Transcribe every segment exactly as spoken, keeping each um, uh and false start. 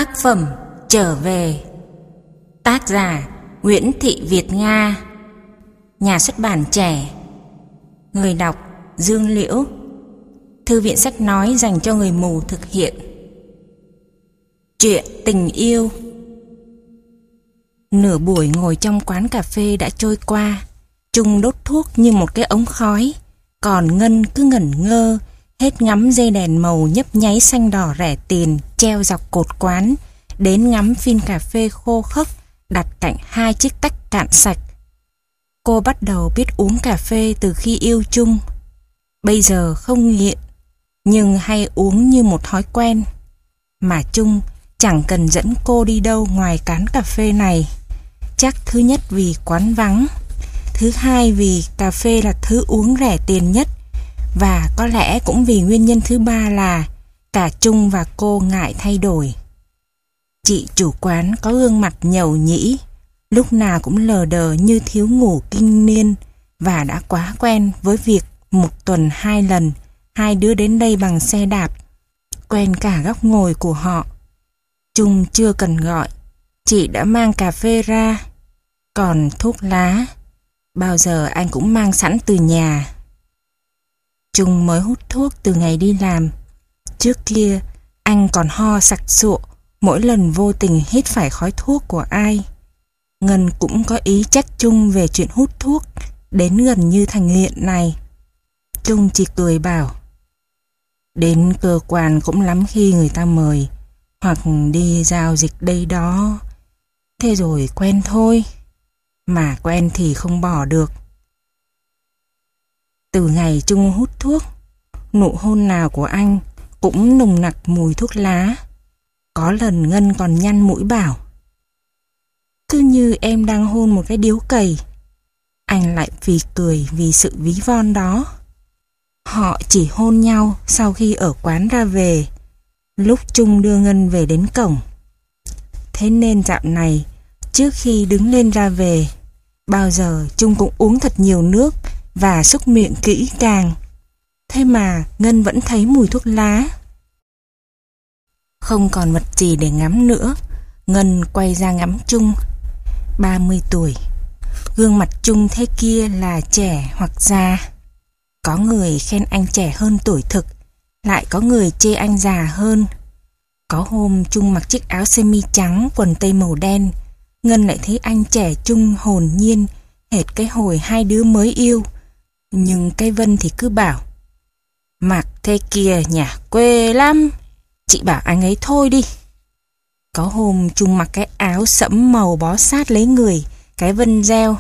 Tác phẩm Trở về. Tác giả Nguyễn Thị Việt Nga. Nhà xuất bản Trẻ. Người đọc Dương Liễu. Thư viện sách nói dành cho người mù thực hiện. Chuyện tình yêu. Nửa buổi ngồi trong quán cà phê đã trôi qua. Trung đốt thuốc như một cái ống khói, còn Ngân cứ ngẩn ngơ, hết ngắm dây đèn màu nhấp nháy xanh đỏ rẻ tiền treo dọc cột quán, đến ngắm phin cà phê khô khốc đặt cạnh hai chiếc tách cạn sạch. Cô bắt đầu biết uống cà phê từ khi yêu Trung. Bây giờ không nghiện, nhưng hay uống như một thói quen. Mà Trung chẳng cần dẫn cô đi đâu ngoài quán cà phê này. Chắc thứ nhất vì quán vắng, thứ hai vì cà phê là thứ uống rẻ tiền nhất, và có lẽ cũng vì nguyên nhân thứ ba là cả Trung và cô ngại thay đổi. Chị chủ quán có gương mặt nhầu nhĩ, lúc nào cũng lờ đờ như thiếu ngủ kinh niên, và đã quá quen với việc một tuần hai lần hai đứa đến đây bằng xe đạp, quen cả góc ngồi của họ. Trung chưa cần gọi, chị đã mang cà phê ra. Còn thuốc lá, bao giờ anh cũng mang sẵn từ nhà. Trung mới hút thuốc từ ngày đi làm. Trước kia anh còn ho sặc sụa mỗi lần vô tình hít phải khói thuốc của ai. Ngân cũng có ý trách Trung về chuyện hút thuốc đến gần như thành nghiện này. Trung chỉ cười bảo, đến cơ quan cũng lắm khi người ta mời, hoặc đi giao dịch đây đó, thế rồi quen thôi. Mà quen thì không bỏ được. Từ ngày Trung hút thuốc, nụ hôn nào của anh cũng nồng nặc mùi thuốc lá. Có lần Ngân còn nhăn mũi bảo, cứ như em đang hôn một cái điếu cày. Anh lại phì cười vì sự ví von đó. Họ chỉ hôn nhau sau khi ở quán ra về, lúc Trung đưa Ngân về đến cổng. Thế nên dạo này, trước khi đứng lên ra về, bao giờ Trung cũng uống thật nhiều nước và xúc miệng kỹ càng. Thế mà Ngân vẫn thấy mùi thuốc lá. Không còn vật gì để ngắm nữa, Ngân quay ra ngắm Trung. ba mươi tuổi, gương mặt Trung thế kia là trẻ hoặc già. Có người khen anh trẻ hơn tuổi thực, lại có người chê anh già hơn. Có hôm Trung mặc chiếc áo sơ mi trắng, quần tây màu đen, Ngân lại thấy anh trẻ trung hồn nhiên, hệt cái hồi hai đứa mới yêu. Nhưng cái Vân thì cứ bảo, mặc thế kia nhà quê lắm, chị bảo anh ấy thôi đi. Có hôm Trung mặc cái áo sẫm màu bó sát lấy người, cái Vân reo,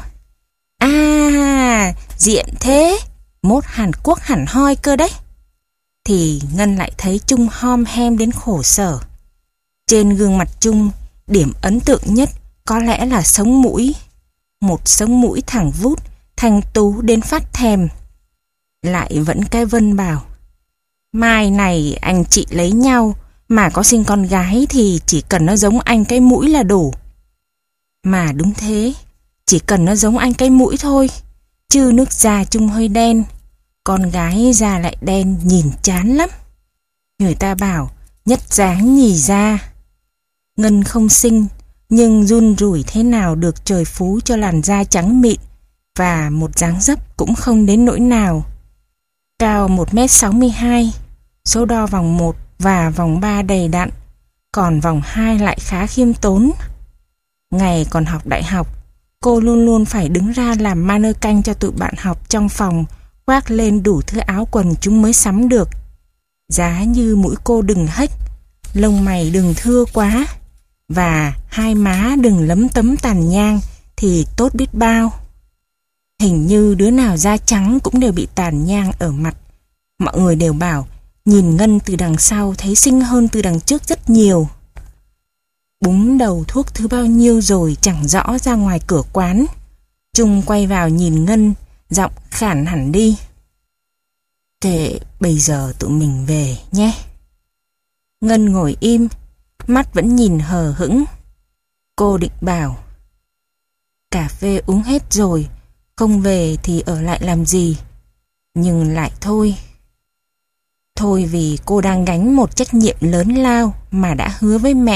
à, diện thế, mốt Hàn Quốc hẳn hoi cơ đấy. Thì Ngân lại thấy Trung hom hem đến khổ sở. Trên gương mặt Trung, điểm ấn tượng nhất có lẽ là sống mũi. Một sống mũi thẳng vút, thanh tú đến phát thèm. Lại vẫn cái Vân bảo, mai này anh chị lấy nhau, mà có sinh con gái thì chỉ cần nó giống anh cái mũi là đủ. Mà đúng thế, chỉ cần nó giống anh cái mũi thôi, chứ nước da Trung hơi đen, con gái da lại đen nhìn chán lắm. Người ta bảo nhất dáng nhì da. Ngân không xinh, nhưng run rủi thế nào được trời phú cho làn da trắng mịn, và một dáng dấp cũng không đến nỗi nào. Cao một mét sáu mươi hai, số đo vòng một và vòng ba đầy đặn, còn vòng hai lại khá khiêm tốn. Ngày còn học đại học, cô luôn luôn phải đứng ra làm mannequin cho tụi bạn học trong phòng, khoác lên đủ thứ áo quần chúng mới sắm được. Giá như mũi cô đừng hếch, lông mày đừng thưa quá, và hai má đừng lấm tấm tàn nhang thì tốt biết bao. Hình như đứa nào da trắng cũng đều bị tàn nhang ở mặt. Mọi người đều bảo nhìn Ngân từ đằng sau thấy xinh hơn từ đằng trước rất nhiều. Búng đầu thuốc thứ bao nhiêu rồi chẳng rõ ra ngoài cửa quán. Trung quay vào nhìn Ngân, giọng khản hẳn đi. Thế bây giờ tụi mình về nhé. Ngân ngồi im, mắt vẫn nhìn hờ hững. Cô định bảo, cà phê uống hết rồi, không về thì ở lại làm gì. Nhưng lại thôi. Thôi vì cô đang gánh một trách nhiệm lớn lao mà đã hứa với mẹ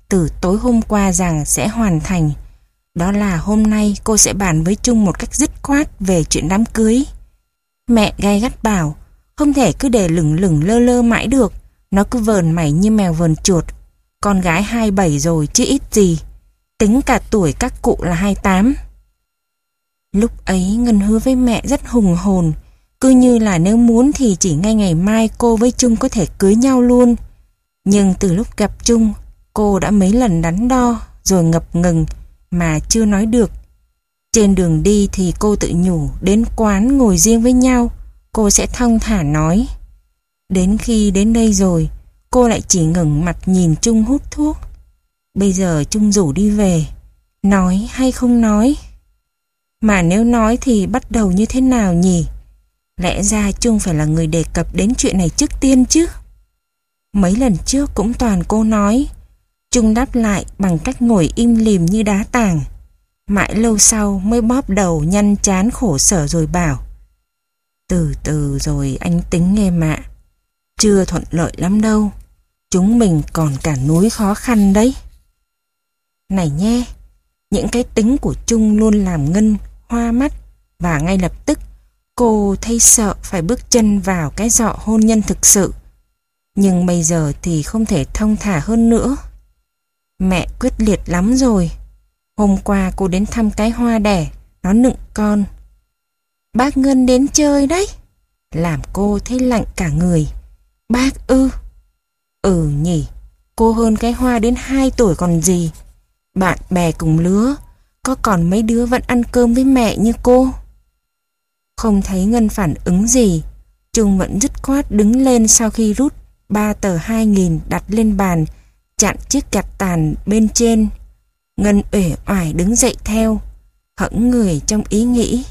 từ tối hôm qua rằng sẽ hoàn thành. Đó là hôm nay cô sẽ bàn với Trung một cách dứt khoát về chuyện đám cưới. Mẹ gay gắt bảo, không thể cứ để lửng lửng lơ lơ mãi được. Nó cứ vờn mày như mèo vờn chuột. Con gái hai mươi bảy rồi chứ ít gì. Tính cả tuổi các cụ là hai mươi tám. Lúc ấy Ngân hứa với mẹ rất hùng hồn, cứ như là nếu muốn thì chỉ ngay ngày mai cô với Trung có thể cưới nhau luôn. Nhưng từ lúc gặp Trung, cô đã mấy lần đắn đo rồi ngập ngừng mà chưa nói được. Trên đường đi thì cô tự nhủ đến quán ngồi riêng với nhau cô sẽ thong thả nói. Đến khi đến đây rồi, cô lại chỉ ngẩng mặt nhìn Trung hút thuốc. Bây giờ Trung rủ đi về, nói hay không nói? Mà nếu nói thì bắt đầu như thế nào nhỉ? Lẽ ra Trung phải là người đề cập đến chuyện này trước tiên chứ. Mấy lần trước cũng toàn cô nói. Trung đáp lại bằng cách ngồi im lìm như đá tảng. Mãi lâu sau mới bóp đầu nhăn chán khổ sở rồi bảo, từ từ rồi anh tính em ạ. Chưa thuận lợi lắm đâu. Chúng mình còn cả núi khó khăn đấy. Này nhé, những cái tính của Trung luôn làm Ngân hoa mắt. Và ngay lập tức cô thấy sợ phải bước chân vào cái giọ hôn nhân thực sự. Nhưng bây giờ thì không thể thong thả hơn nữa. Mẹ quyết liệt lắm rồi. Hôm qua cô đến thăm cái hoa đẻ, nó nựng con. Bác Ngân đến chơi đấy. Làm cô thấy lạnh cả người. Bác ư? Ừ nhỉ, cô hơn cái hoa đến hai tuổi còn gì. Bạn bè cùng lứa, có còn mấy đứa vẫn ăn cơm với mẹ như cô. Không thấy Ngân phản ứng gì, Trung vẫn dứt khoát đứng lên sau khi rút ba tờ hai nghìn đặt lên bàn, chặn chiếc gạt tàn bên trên. Ngân uể oải đứng dậy theo, hẫng người trong ý nghĩ.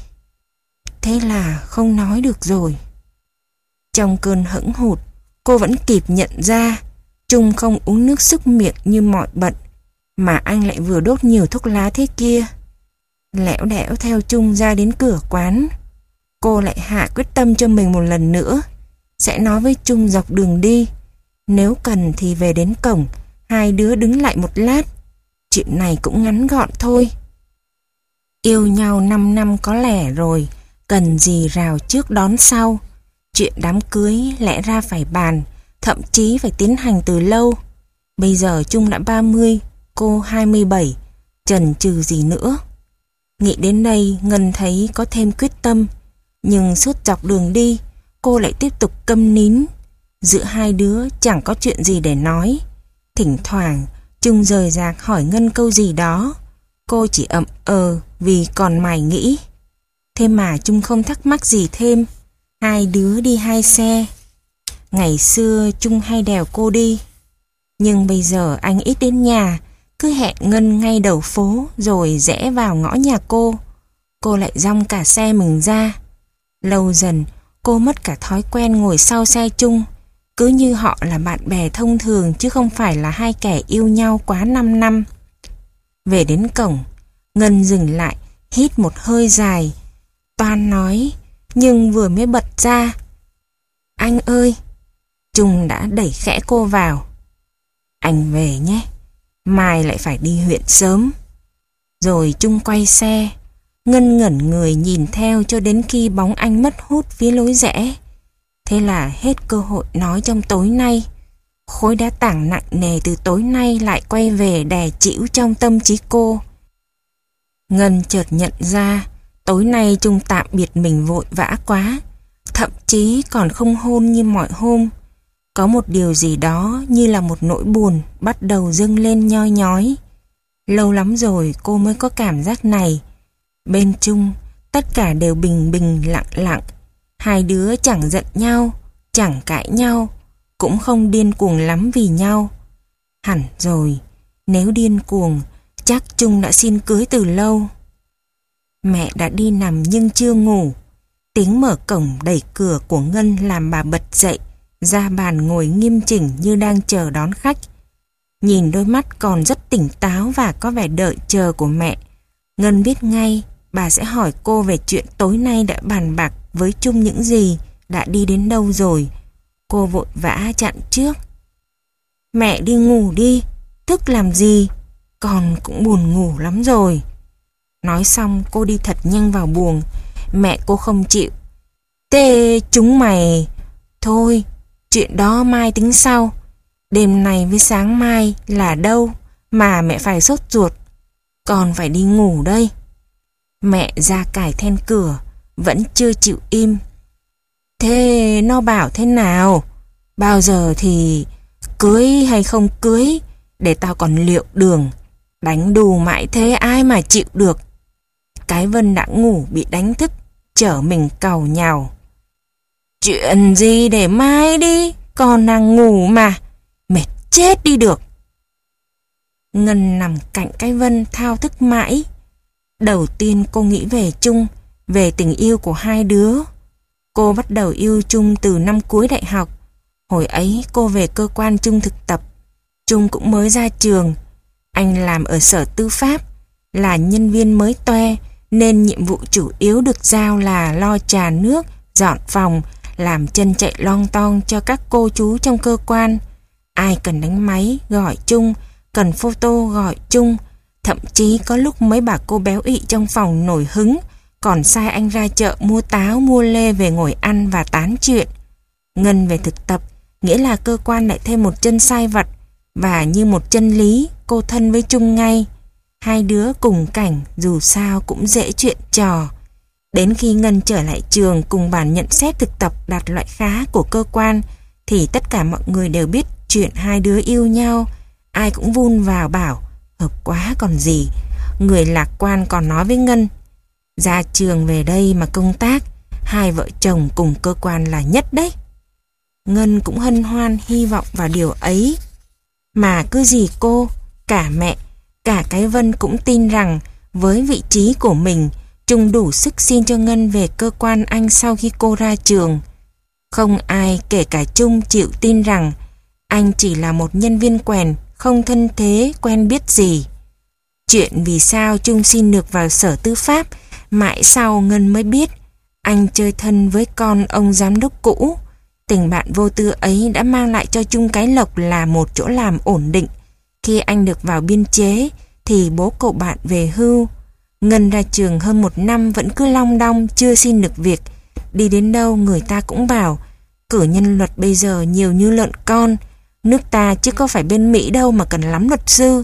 Thế là không nói được rồi. Trong cơn hẫng hụt, cô vẫn kịp nhận ra Trung không uống nước súc miệng như mọi bận, mà anh lại vừa đốt nhiều thuốc lá thế kia. Lẻo đẻo theo Trung ra đến cửa quán, cô lại hạ quyết tâm cho mình một lần nữa, sẽ nói với Trung dọc đường đi. Nếu cần thì về đến cổng, hai đứa đứng lại một lát. Chuyện này cũng ngắn gọn thôi. Yêu nhau năm năm có lẻ rồi, cần gì rào trước đón sau. Chuyện đám cưới lẽ ra phải bàn, thậm chí phải tiến hành từ lâu. Bây giờ Trung đã ba mươi, cô hai mươi bảy, chần chừ gì nữa. Nghĩ đến đây, Ngân thấy có thêm quyết tâm. Nhưng suốt dọc đường đi, cô lại tiếp tục câm nín. Giữa hai đứa chẳng có chuyện gì để nói. Thỉnh thoảng Trung rời rạc hỏi Ngân câu gì đó, cô chỉ ậm ờ vì còn mải nghĩ. Thế mà Trung không thắc mắc gì thêm. Hai đứa đi hai xe. Ngày xưa Trung hay đèo cô đi, nhưng bây giờ anh ít đến nhà, cứ hẹn Ngân ngay đầu phố rồi rẽ vào ngõ nhà cô. Cô lại dong cả xe mình ra. Lâu dần cô mất cả thói quen ngồi sau xe Trung, cứ như họ là bạn bè thông thường chứ không phải là hai kẻ yêu nhau quá năm năm. Về đến cổng, Ngân dừng lại, hít một hơi dài, toan nói, nhưng vừa mới bật ra, anh ơi, Trung đã đẩy khẽ cô vào. Anh về nhé, mai lại phải đi huyện sớm. Rồi Trung quay xe. Ngân ngẩn người nhìn theo cho đến khi bóng anh mất hút phía lối rẽ. Thế là hết cơ hội nói trong tối nay. Khối đá tảng nặng nề từ tối nay lại quay về đè chịu trong tâm trí cô. Ngân chợt nhận ra tối nay Trung tạm biệt mình vội vã quá, thậm chí còn không hôn như mọi hôm. Có một điều gì đó như là một nỗi buồn bắt đầu dâng lên nhoi nhói. Lâu lắm rồi cô mới có cảm giác này. Bên Trung tất cả đều bình bình lặng lặng. Hai đứa chẳng giận nhau, chẳng cãi nhau, cũng không điên cuồng lắm vì nhau. Hẳn rồi, nếu điên cuồng chắc Trung đã xin cưới từ lâu. Mẹ đã đi nằm nhưng chưa ngủ. Tiếng mở cổng đẩy cửa của Ngân làm bà bật dậy, ra bàn ngồi nghiêm chỉnh như đang chờ đón khách. Nhìn đôi mắt còn rất tỉnh táo và có vẻ đợi chờ của mẹ, Ngân biết ngay bà sẽ hỏi cô về chuyện tối nay đã bàn bạc với Trung những gì, đã đi đến đâu rồi. Cô vội vã chặn trước. Mẹ đi ngủ đi, thức làm gì? Con cũng buồn ngủ lắm rồi. Nói xong cô đi thật nhanh vào buồng. Mẹ cô không chịu. Thế chúng mày... Thôi, chuyện đó mai tính sau. Đêm nay với sáng mai là đâu mà mẹ phải sốt ruột. Con phải đi ngủ đây. Mẹ ra cài then cửa, vẫn chưa chịu im. Thế nó bảo thế nào? Bao giờ thì cưới hay không cưới, để tao còn liệu đường. Đánh đù mãi thế ai mà chịu được. Cái Vân đã ngủ bị đánh thức, chở mình càu nhàu. Chuyện gì để mai đi, con đang ngủ mà. Mệt chết đi được. Ngân nằm cạnh cái Vân thao thức mãi. Đầu tiên cô nghĩ về Trung, về tình yêu của hai đứa. Cô bắt đầu yêu Trung từ năm cuối đại học. Hồi ấy cô về cơ quan Trung thực tập. Trung cũng mới ra trường. Anh làm ở sở tư pháp, là nhân viên mới toe, nên nhiệm vụ chủ yếu được giao là lo trà nước, dọn phòng, làm chân chạy lon ton cho các cô chú trong cơ quan. Ai cần đánh máy gọi Trung, cần photo gọi Trung. Thậm chí có lúc mấy bà cô béo ị trong phòng nổi hứng, còn sai anh ra chợ mua táo mua lê về ngồi ăn và tán chuyện. Ngân về thực tập, nghĩa là cơ quan lại thêm một chân sai vặt, và như một chân lý, cô thân với Trung ngay. Hai đứa cùng cảnh, dù sao cũng dễ chuyện trò. Đến khi Ngân trở lại trường cùng bản nhận xét thực tập đạt loại khá của cơ quan, thì tất cả mọi người đều biết chuyện hai đứa yêu nhau. Ai cũng vun vào bảo, hợp quá còn gì. Người lạc quan còn nói với Ngân, ra trường về đây mà công tác, hai vợ chồng cùng cơ quan là nhất đấy. Ngân cũng hân hoan hy vọng vào điều ấy. Mà cứ gì cô, cả mẹ, cả cái Vân cũng tin rằng với vị trí của mình, Trung đủ sức xin cho Ngân về cơ quan anh sau khi cô ra trường. Không ai, kể cả Trung, chịu tin rằng anh chỉ là một nhân viên quèn, không thân thế, quen biết gì. Chuyện vì sao Trung xin được vào sở tư pháp, mãi sau Ngân mới biết. Anh chơi thân với con ông giám đốc cũ. Tình bạn vô tư ấy đã mang lại cho Trung cái lộc là một chỗ làm ổn định. Khi anh được vào biên chế, thì bố cậu bạn về hưu. Ngân ra trường hơn một năm vẫn cứ long đong chưa xin được việc. Đi đến đâu người ta cũng bảo, cử nhân luật bây giờ nhiều như lợn con. Nước ta chứ có phải bên Mỹ đâu mà cần lắm luật sư.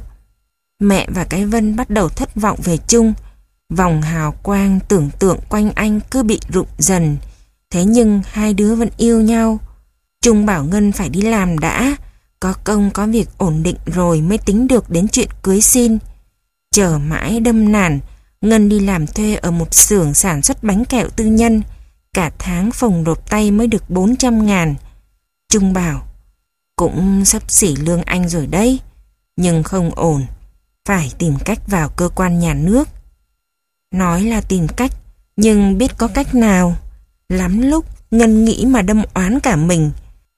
Mẹ và cái Vân bắt đầu thất vọng về Trung. Vòng hào quang tưởng tượng quanh anh cứ bị rụng dần. Thế nhưng hai đứa vẫn yêu nhau. Trung bảo Ngân phải đi làm đã, có công có việc ổn định rồi mới tính được đến chuyện cưới xin. Chờ mãi đâm nản, Ngân đi làm thuê ở một xưởng sản xuất bánh kẹo tư nhân. Cả tháng phồng rộp tay mới được bốn trăm ngàn. Trung bảo, cũng xấp xỉ lương anh rồi đấy, nhưng không ổn, phải tìm cách vào cơ quan nhà nước. Nói là tìm cách, nhưng biết có cách nào. Lắm lúc Ngân nghĩ mà đâm oán cả mình.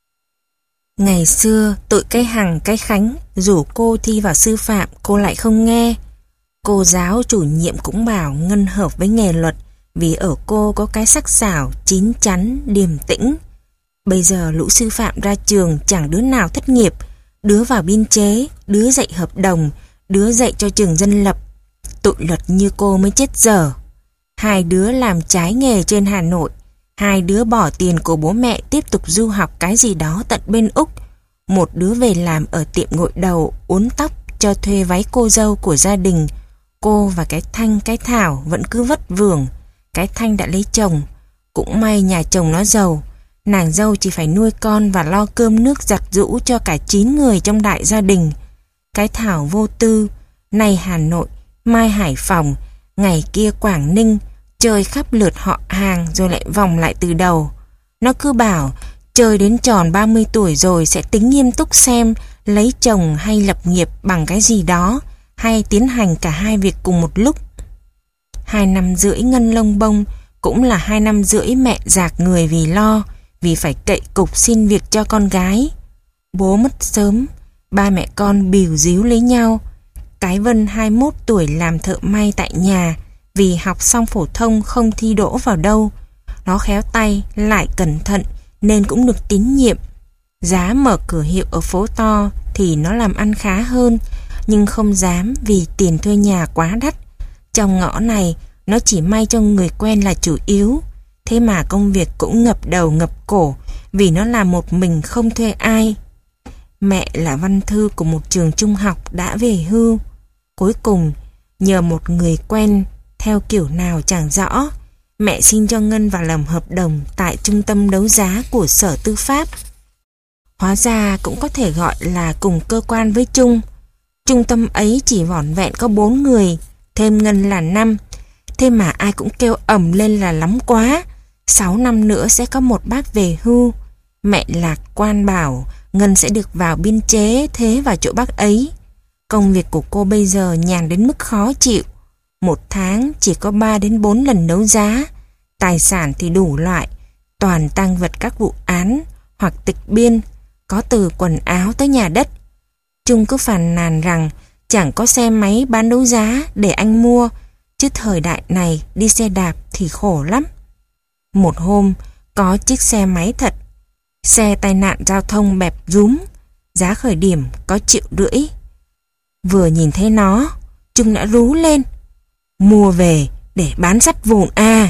Ngày xưa tụi cái Hằng cái Khánh rủ cô thi vào sư phạm, cô lại không nghe. Cô giáo chủ nhiệm cũng bảo Ngân hợp với nghề luật, vì ở cô có cái sắc sảo, chín chắn, điềm tĩnh. Bây giờ lũ sư phạm ra trường chẳng đứa nào thất nghiệp, đứa vào biên chế, đứa dạy hợp đồng, đứa dạy cho trường dân lập. Tụi luật như cô mới chết dở. Hai đứa làm trái nghề trên Hà Nội, hai đứa bỏ tiền của bố mẹ tiếp tục du học cái gì đó tận bên Úc. Một đứa về làm ở tiệm gội đầu, uốn tóc cho thuê váy cô dâu của gia đình. Cô và cái Thanh cái Thảo vẫn cứ vất vưởng. Cái Thanh đã lấy chồng, cũng may nhà chồng nó giàu. Nàng dâu chỉ phải nuôi con và lo cơm nước giặt giũ cho cả chín người trong đại gia đình. Cái Thảo vô tư, nay Hà Nội, mai Hải Phòng, ngày kia Quảng Ninh, chơi khắp lượt họ hàng rồi lại vòng lại từ đầu. Nó cứ bảo chơi đến tròn ba mươi tuổi rồi sẽ tính nghiêm túc xem lấy chồng hay lập nghiệp bằng cái gì đó, hay tiến hành cả hai việc cùng một lúc. Hai năm rưỡi Ngân lông bông cũng là hai năm rưỡi mẹ rạc người vì lo, vì phải cậy cục xin việc cho con gái. Bố mất sớm, ba mẹ con bìu díu lấy nhau. Cái Vân hai mươi mốt tuổi làm thợ may tại nhà, vì học xong phổ thông không thi đỗ vào đâu. Nó khéo tay lại cẩn thận nên cũng được tín nhiệm. Giá mở cửa hiệu ở phố to thì nó làm ăn khá hơn, nhưng không dám vì tiền thuê nhà quá đắt. Trong ngõ này, nó chỉ may cho người quen là chủ yếu. Thế mà công việc cũng ngập đầu ngập cổ vì nó làm một mình không thuê ai. Mẹ là văn thư của một trường trung học đã về hưu. Cuối cùng, nhờ một người quen theo kiểu nào chẳng rõ, mẹ xin cho Ngân vào làm hợp đồng tại trung tâm đấu giá của Sở Tư pháp. Hóa ra cũng có thể gọi là cùng cơ quan với Trung. Trung tâm ấy chỉ vỏn vẹn có bốn người, thêm Ngân là năm. Thế mà ai cũng kêu ầm lên là lắm quá. Sáu năm nữa sẽ có một bác về hưu. Mẹ lạc quan bảo Ngân sẽ được vào biên chế thế vào chỗ bác ấy. Công việc của cô bây giờ nhàn đến mức khó chịu. Một tháng chỉ có ba đến bốn lần đấu giá. Tài sản thì đủ loại, toàn tang vật các vụ án hoặc tịch biên, có từ quần áo tới nhà đất. Trung cứ phàn nàn rằng chẳng có xe máy bán đấu giá để anh mua, chứ thời đại này đi xe đạp thì khổ lắm. Một hôm có chiếc xe máy thật, xe tai nạn giao thông bẹp rúm, giá khởi điểm có triệu rưỡi. Vừa nhìn thấy nó, Trung đã rú lên: mua về để bán sắt vụn à.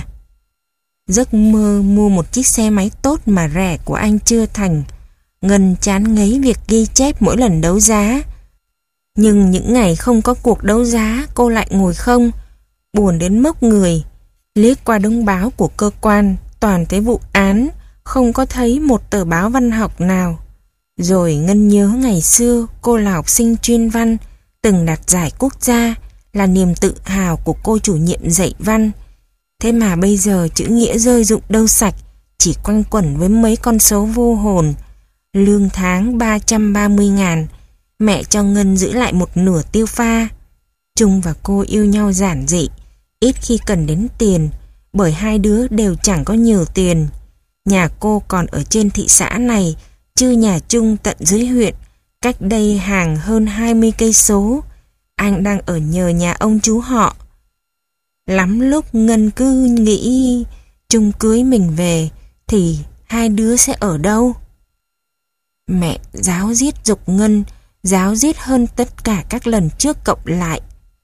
Giấc mơ mua một chiếc xe máy tốt mà rẻ của anh chưa thành. Ngân chán ngấy việc ghi chép mỗi lần đấu giá. Nhưng những ngày không có cuộc đấu giá, cô lại ngồi không, buồn đến mốc người. Liếc qua đống báo của cơ quan, toàn thấy vụ án, không có thấy một tờ báo văn học nào. Rồi Ngân nhớ ngày xưa cô là học sinh chuyên văn, từng đạt giải quốc gia, là niềm tự hào của cô chủ nhiệm dạy văn. Thế mà bây giờ chữ nghĩa rơi rụng đâu sạch, chỉ quanh quẩn với mấy con số vô hồn. Lương tháng ba trăm ba mươi ngàn, mẹ cho Ngân giữ lại một nửa tiêu pha. Trung và cô yêu nhau giản dị, ít khi cần đến tiền, bởi hai đứa đều chẳng có nhiều tiền. Nhà cô còn ở trên thị xã này, chứ nhà Trung tận dưới huyện, cách đây hàng hơn hai mươi cây số. Anh đang ở nhờ nhà ông chú họ. Lắm lúc Ngân cứ nghĩ Trung cưới mình về thì hai đứa sẽ ở đâu. Mẹ ráo riết giục Ngân, ráo riết hơn tất cả các lần trước cộng lại.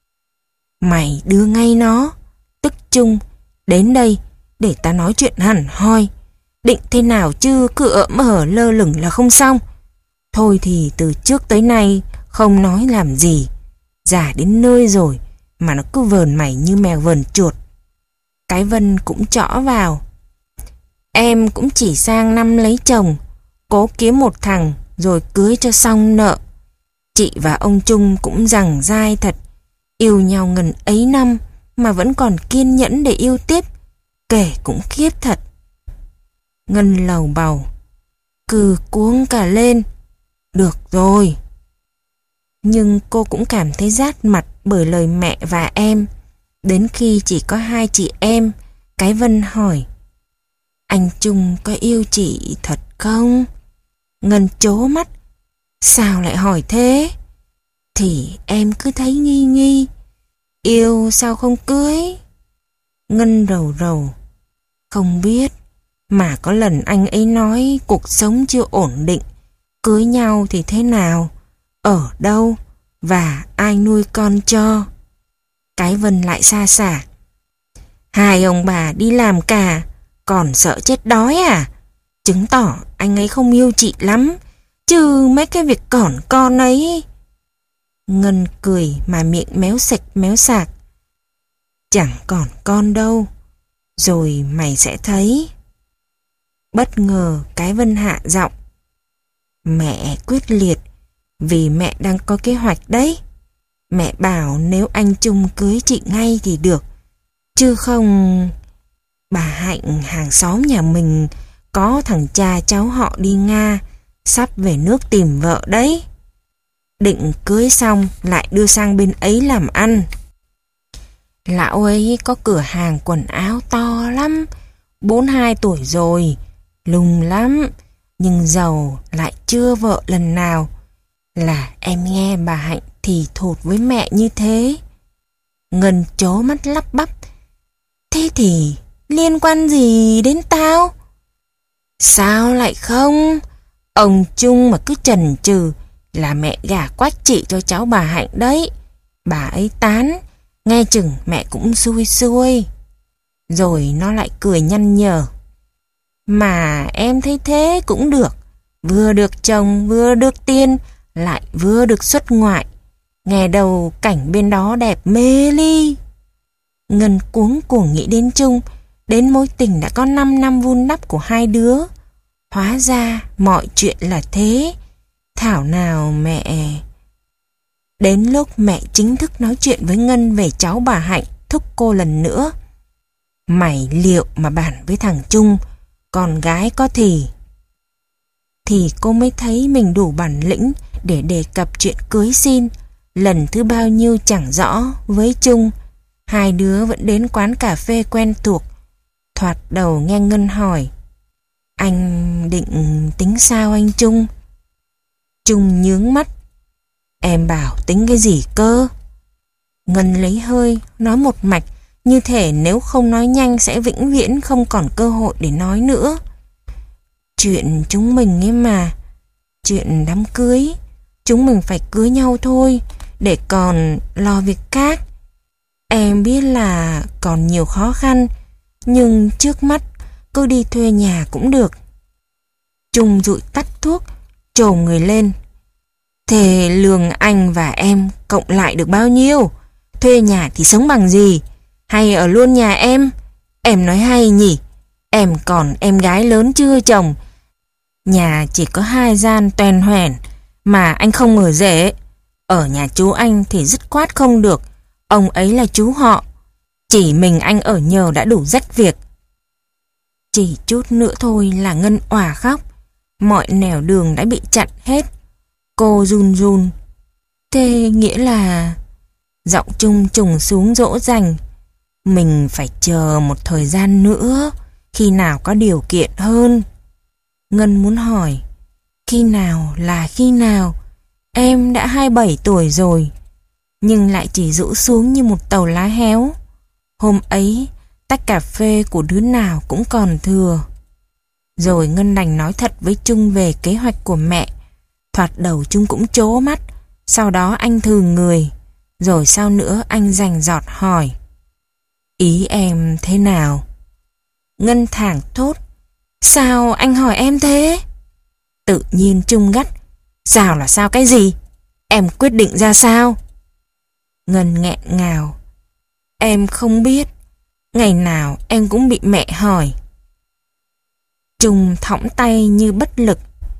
Mày đưa ngay nó, tức Trung, đến đây để ta nói chuyện hẳn hoi. Định thế nào chứ cứ ỡm hở lơ lửng là không xong. Thôi thì từ trước tới nay không nói làm gì. Già đến nơi rồi mà nó cứ vờn mày như mèo vờn chuột. Cái Vân cũng trõ vào: em cũng chỉ sang năm lấy chồng, cố kiếm một thằng rồi cưới cho xong nợ. Chị và ông Trung cũng giằng dai thật, yêu nhau ngần ấy năm mà vẫn còn kiên nhẫn để yêu tiếp, kể cũng khiếp thật. Ngân lầu bầu: cứ cuống cả lên. Được rồi. Nhưng cô cũng cảm thấy rát mặt bởi lời mẹ và em. Đến khi chỉ có hai chị em, cái Vân hỏi: anh Trung có yêu chị thật không? Ngân trố mắt: sao lại hỏi thế? Thì em cứ thấy nghi nghi. Yêu sao không cưới? Ngân rầu rầu: không biết, mà có lần anh ấy nói cuộc sống chưa ổn định, cưới nhau thì thế nào, ở đâu và ai nuôi con cho. Cái Vân lại xa xả: hai ông bà đi làm cả, còn sợ chết đói à? Chứng tỏ anh ấy không yêu chị lắm, chứ mấy cái việc còn con ấy. Ngân cười mà miệng méo sạch méo sạc: chẳng còn con đâu, rồi mày sẽ thấy. Bất ngờ cái Vân hạ giọng: mẹ quyết liệt, vì mẹ đang có kế hoạch đấy. Mẹ bảo nếu anh Trung cưới chị ngay thì được, chứ không... Bà Hạnh hàng xóm nhà mình có thằng cha cháu họ đi Nga, sắp về nước tìm vợ đấy. Định cưới xong lại đưa sang bên ấy làm ăn. Lão ấy có cửa hàng quần áo to lắm, bốn mươi hai tuổi rồi, lùng lắm, nhưng giàu lại chưa vợ lần nào. Là em nghe bà Hạnh thì thột với mẹ như thế. Ngân chố mắt lắp bắp: thế thì liên quan gì đến tao? Sao lại không? Ông Trung mà cứ chần chừ là mẹ gả quách chị cho cháu bà Hạnh đấy. Bà ấy tán, nghe chừng mẹ cũng xui xui. Rồi nó lại cười nhăn nhở. Mà em thấy thế cũng được. Vừa được chồng, vừa được tiền, lại vừa được xuất ngoại. Nghe đầu cảnh bên đó đẹp mê ly. Ngân cuống cuồng nghĩ đến Trung, đến mối tình đã có năm năm vun đắp của hai đứa. Hóa ra mọi chuyện là thế. Thảo nào mẹ... Đến lúc mẹ chính thức nói chuyện với Ngân về cháu bà Hạnh, thúc cô lần nữa. Mày liệu mà bàn với thằng Trung, con gái có thì... Thì cô mới thấy mình đủ bản lĩnh để đề cập chuyện cưới xin. Lần thứ bao nhiêu chẳng rõ với Trung. Hai đứa vẫn đến quán cà phê quen thuộc. Thoạt đầu nghe Ngân hỏi, anh định tính sao anh Trung? Trung nhướng mắt. Em bảo tính cái gì cơ? Ngân lấy hơi, nói một mạch, như thể nếu không nói nhanh sẽ vĩnh viễn không còn cơ hội để nói nữa. Chuyện chúng mình ấy mà, chuyện đám cưới, chúng mình phải cưới nhau thôi, để còn lo việc khác. Em biết là còn nhiều khó khăn, nhưng trước mắt cứ đi thuê nhà cũng được. Trung dụi tắt thuốc, trồm người lên. Thế lương anh và em cộng lại được bao nhiêu? Thuê nhà thì sống bằng gì? Hay ở luôn nhà em? Em nói hay nhỉ? Em còn em gái lớn chưa chồng. Nhà chỉ có hai gian toèn hoẻn, mà anh không ở rể. Ở nhà chú anh thì dứt khoát không được. Ông ấy là chú họ. Chỉ mình anh ở nhờ đã đủ rách việc. Chỉ chút nữa thôi là Ngân òa khóc. Mọi nẻo đường đã bị chặn hết. Cô run run. Thế nghĩa là... Giọng Trung trùng xuống dỗ dành. Mình phải chờ một thời gian nữa, khi nào có điều kiện hơn. Ngân muốn hỏi, khi nào là khi nào? Em đã hai mươi bảy tuổi rồi. Nhưng lại chỉ rũ xuống như một tàu lá héo. Hôm ấy, tách cà phê của đứa nào cũng còn thừa. Rồi Ngân đành nói thật với Trung về kế hoạch của mẹ. Thoạt đầu Trung cũng trố mắt, sau đó anh thừ người. Rồi sau nữa anh rành rọt hỏi, ý em thế nào? Ngân thảng thốt, sao anh hỏi em thế? Tự nhiên Trung gắt, sao là sao cái gì? Em quyết định ra sao? Ngân nghẹn ngào, em không biết. Ngày nào em cũng bị mẹ hỏi. Trung thõng tay như bất lực.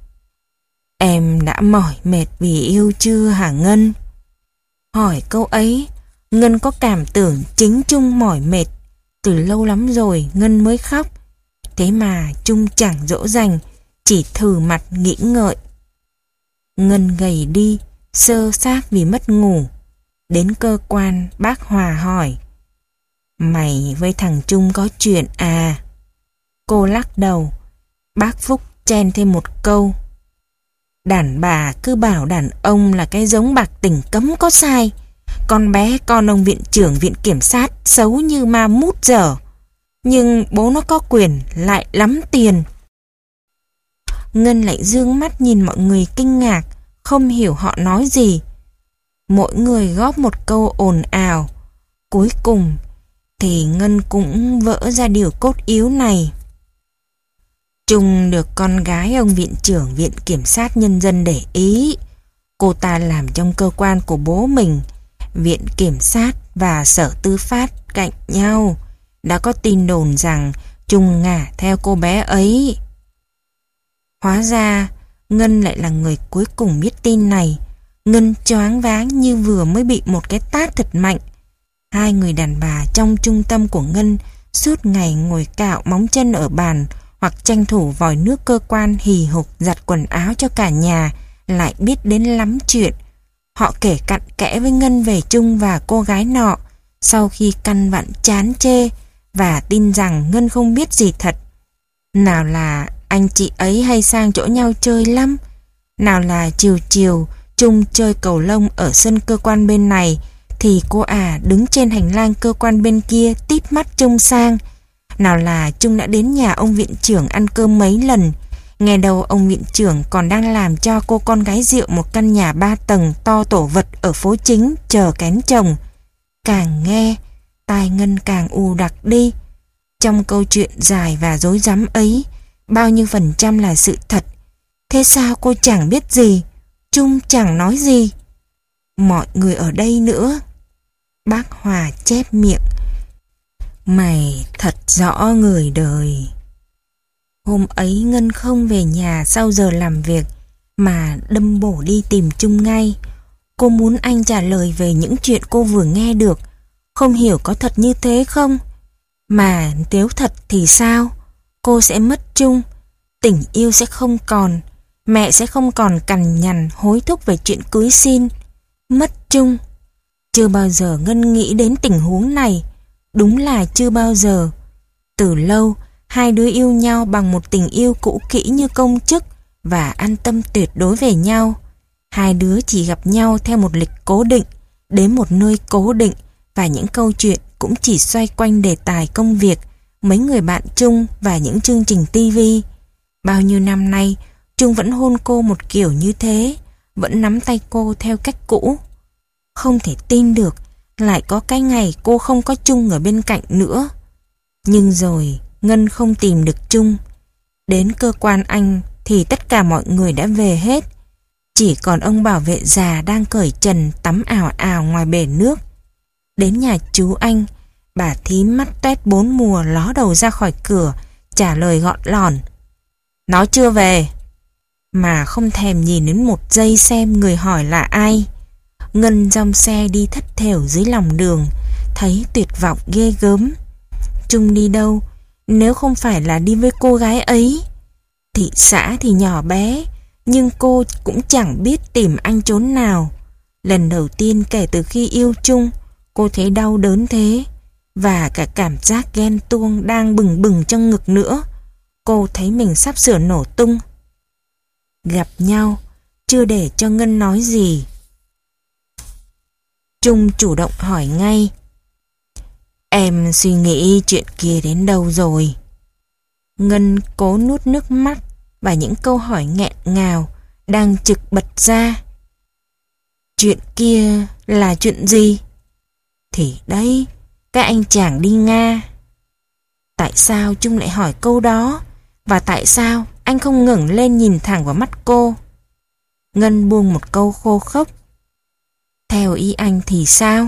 Em đã mỏi mệt vì yêu chưa hả Ngân? Hỏi câu ấy, Ngân có cảm tưởng chính Trung mỏi mệt. Từ lâu lắm rồi Ngân mới khóc. Thế mà Trung chẳng dỗ dành, chỉ thử mặt nghĩ ngợi. Ngân gầy đi, xơ xác vì mất ngủ. Đến cơ quan bác Hòa hỏi, mày với thằng Trung có chuyện à? Cô lắc đầu. Bác Phúc chen thêm một câu, đàn bà cứ bảo đàn ông là cái giống bạc tình cấm có sai. Con bé con ông viện trưởng viện kiểm sát xấu như ma mút dở, nhưng bố nó có quyền lại lắm tiền. Ngân lại dương mắt nhìn mọi người kinh ngạc, không hiểu họ nói gì. Mỗi người góp một câu ồn ào. Cuối cùng thì Ngân cũng vỡ ra điều cốt yếu này. Trung được con gái ông viện trưởng viện kiểm sát nhân dân để ý. Cô ta làm trong cơ quan của bố mình. Viện kiểm sát và sở tư pháp cạnh nhau. Đã có tin đồn rằng Trung ngả theo cô bé ấy. Hóa ra Ngân lại là người cuối cùng biết tin này. Ngân choáng váng như vừa mới bị một cái tát thật mạnh. Hai người đàn bà trong trung tâm của Ngân suốt ngày ngồi cạo móng chân ở bàn, hoặc tranh thủ vòi nước cơ quan hì hục giặt quần áo cho cả nhà, lại biết đến lắm chuyện. Họ kể cặn kẽ với Ngân về Trung và cô gái nọ, sau khi căn vặn chán chê, và tin rằng Ngân không biết gì thật. Nào là anh chị ấy hay sang chỗ nhau chơi lắm, nào là chiều chiều Trung chơi cầu lông ở sân cơ quan bên này, thì cô à đứng trên hành lang cơ quan bên kia tít mắt trông sang. Nào là Trung đã đến nhà ông viện trưởng ăn cơm mấy lần, Nghe đầu ông viện trưởng còn đang làm cho cô con gái rượu một căn nhà ba tầng to tổ vật ở phố chính chờ kén chồng. Càng nghe, tai Ngân càng ù đặc đi. Trong câu chuyện dài và rối rắm ấy, bao nhiêu phần trăm là sự thật. Thế sao cô chẳng biết gì? Trung chẳng nói gì. Mọi người ở đây nữa. Bác Hòa chép miệng. Mày thật rõ người đời. Hôm ấy Ngân không về nhà sau giờ làm việc mà đâm bổ đi tìm Trung ngay. Cô muốn anh trả lời về những chuyện cô vừa nghe được. Không hiểu có thật như thế không? Mà nếu thật thì sao? Cô sẽ mất Trung. Tình yêu sẽ không còn. Mẹ sẽ không còn cằn nhằn hối thúc về chuyện cưới xin. Mất Trung. Chưa bao giờ Ngân nghĩ đến tình huống này. Đúng là chưa bao giờ. Từ lâu, hai đứa yêu nhau bằng một tình yêu cũ kỹ như công chức và an tâm tuyệt đối về nhau. Hai đứa chỉ gặp nhau theo một lịch cố định, đến một nơi cố định, và những câu chuyện cũng chỉ xoay quanh đề tài công việc, mấy người bạn chung và những chương trình tivi. Bao nhiêu năm nay, Trung vẫn hôn cô một kiểu như thế, vẫn nắm tay cô theo cách cũ. Không thể tin được, lại có cái ngày cô không có Trung ở bên cạnh nữa. Nhưng rồi, Ngân không tìm được Trung. Đến cơ quan anh thì tất cả mọi người đã về hết. Chỉ còn ông bảo vệ già đang cởi trần tắm ào ào ngoài bể nước. Đến nhà chú anh, bà thím mắt toét bốn mùa ló đầu ra khỏi cửa, trả lời gọn lòn: nó chưa về. Mà không thèm nhìn đến một giây xem người hỏi là ai. Ngân dòng xe đi thất thểu dưới lòng đường, thấy tuyệt vọng ghê gớm. Trung đi đâu nếu không phải là đi với cô gái ấy? Thị xã thì nhỏ bé, nhưng cô cũng chẳng biết tìm anh chốn nào. Lần đầu tiên kể từ khi yêu Trung, cô thấy đau đớn thế, và cả cảm giác ghen tuông đang bừng bừng trong ngực nữa. Cô thấy mình sắp sửa nổ tung. Gặp nhau, chưa để cho Ngân nói gì, Trung chủ động hỏi ngay: em suy nghĩ chuyện kia đến đâu rồi? Ngân cố nuốt nước mắt và những câu hỏi nghẹn ngào đang trực bật ra. Chuyện kia là chuyện gì? Thì đấy, các anh chàng đi Nga. Tại sao Trung lại hỏi câu đó? Và tại sao anh không ngẩng lên nhìn thẳng vào mắt cô? Ngân buông một câu khô khốc: theo ý anh thì sao?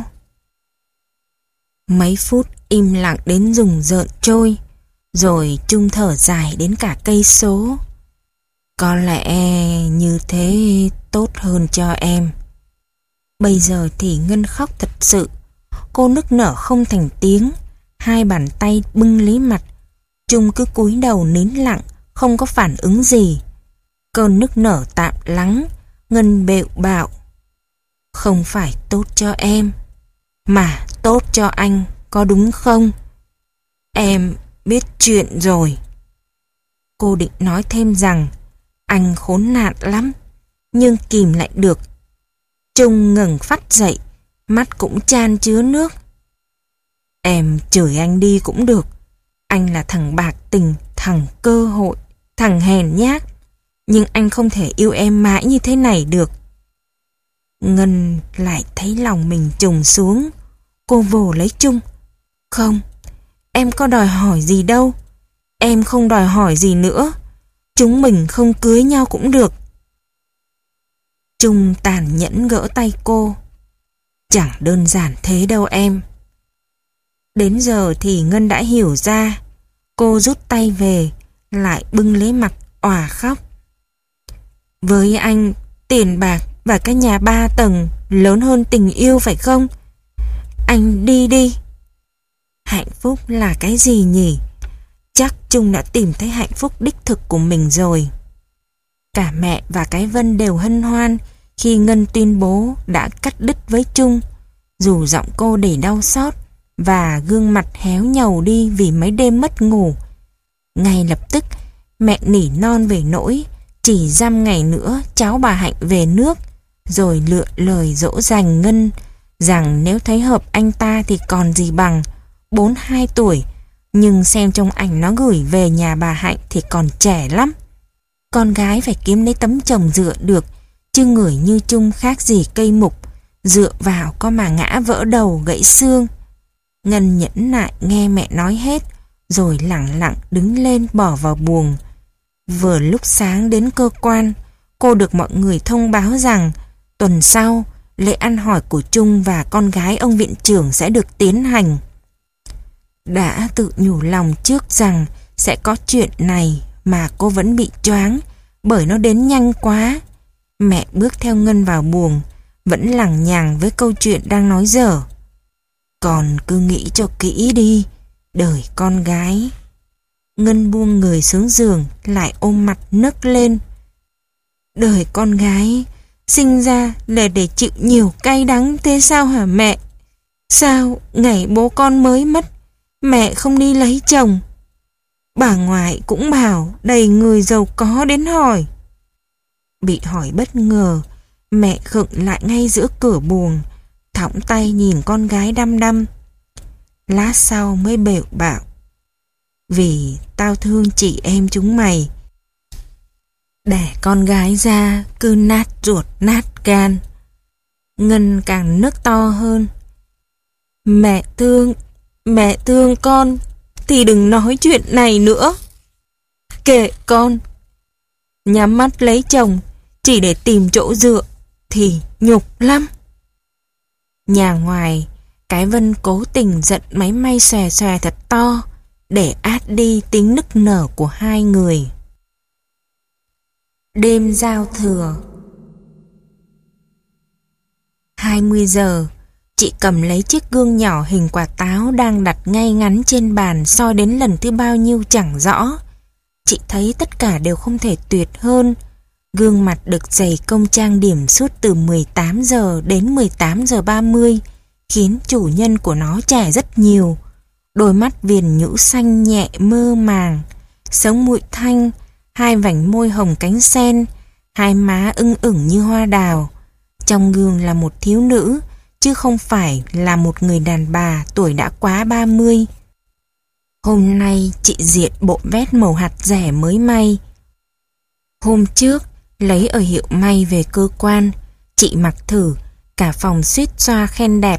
Mấy phút im lặng đến rùng rợn trôi, rồi Trung thở dài đến cả cây số. Có lẽ như thế tốt hơn cho em. Bây giờ thì Ngân khóc thật sự. Cô nức nở không thành tiếng, hai bàn tay bưng lấy mặt. Trung cứ cúi đầu nín lặng, không có phản ứng gì. Cơn nức nở tạm lắng, Ngân bệu bạo: không phải tốt cho em, mà tốt cho anh, có đúng không? Em biết chuyện rồi. Cô định nói thêm rằng anh khốn nạn lắm, nhưng kìm lại được. Trung ngẩng phắt dậy, mắt cũng chan chứa nước. Em chửi anh đi cũng được. Anh là thằng bạc tình, thằng cơ hội, thằng hèn nhát. Nhưng anh không thể yêu em mãi như thế này được. Ngân lại thấy lòng mình trùng xuống. Cô vồ lấy Trung: không, em có đòi hỏi gì đâu. Em không đòi hỏi gì nữa. Chúng mình không cưới nhau cũng được. Trung tàn nhẫn gỡ tay cô: chẳng đơn giản thế đâu em. Đến giờ thì Ngân đã hiểu ra. Cô rút tay về, lại bưng lấy mặt òa khóc. Với anh, tiền bạc và cái nhà ba tầng lớn hơn tình yêu phải không? Anh đi đi. Hạnh phúc là cái gì nhỉ? Chắc Trung đã tìm thấy hạnh phúc đích thực của mình rồi. Cả mẹ và cái Vân đều hân hoan khi Ngân tuyên bố đã cắt đứt với Trung, dù giọng cô đầy đau xót và gương mặt héo nhàu đi vì mấy đêm mất ngủ. Ngay lập tức, mẹ nỉ non về nỗi chỉ dăm ngày nữa cháu bà Hạnh về nước, rồi lựa lời dỗ dành Ngân rằng nếu thấy hợp anh ta thì còn gì bằng, bốn mươi hai tuổi, nhưng xem trong ảnh nó gửi về nhà bà Hạnh thì còn trẻ lắm. con gái phải kiếm lấy tấm chồng dựa được, chứ người như Trung khác gì cây mục, dựa vào có mà ngã vỡ đầu gãy xương. Ngân nhẫn nại nghe mẹ nói hết, rồi lẳng lặng đứng lên bỏ vào buồng. Vừa lúc sáng đến cơ quan, cô được mọi người thông báo rằng tuần sau lễ ăn hỏi của Trung và con gái ông viện trưởng sẽ được tiến hành. Đã tự nhủ lòng trước rằng sẽ có chuyện này mà cô vẫn bị choáng bởi nó đến nhanh quá. Mẹ bước theo Ngân vào buồng, vẫn lằng nhằng với câu chuyện đang nói dở. Còn cứ nghĩ cho kỹ đi, đời con gái. Ngân buông người xuống giường, lại ôm mặt nấc lên. Đời con gái sinh ra là để chịu nhiều cay đắng thế sao hả mẹ? Sao ngày bố con mới mất, mẹ không đi lấy chồng? Bà ngoại cũng bảo đầy người giàu có đến hỏi. Bị hỏi bất ngờ, mẹ khựng lại ngay giữa cửa buồng, thõng tay nhìn con gái đăm đăm. Lát sau mới bệu bạo. Vì tao thương chị em chúng mày. Đẻ con gái ra cứ nát ruột nát gan. Ngân càng nức to hơn. Mẹ thương, mẹ thương con thì đừng nói chuyện này nữa. Kệ con. Nhắm mắt lấy chồng chỉ để tìm chỗ dựa thì nhục lắm. Nhà ngoài, cái Vân cố tình giận máy may xòe xòe thật to để át đi tiếng nức nở của hai người. Đêm giao thừa. hai mươi giờ, chị cầm lấy chiếc gương nhỏ hình quả táo đang đặt ngay ngắn trên bàn soi đến lần thứ bao nhiêu chẳng rõ. Chị thấy tất cả đều không thể tuyệt hơn. Gương mặt được dày công trang điểm suốt từ mười tám giờ đến mười tám giờ ba mươi, khiến chủ nhân của nó trẻ rất nhiều. Đôi mắt viền nhũ xanh nhẹ mơ màng, sống mũi thanh, hai vành môi hồng cánh sen, hai má ưng ửng như hoa đào. Trong gương là một thiếu nữ, chứ không phải là một người đàn bà tuổi đã quá ba mươi. Hôm nay chị diện bộ vest màu hạt rẻ mới may. Hôm trước, lấy ở hiệu may về cơ quan, chị mặc thử, cả phòng suýt xoa khen đẹp.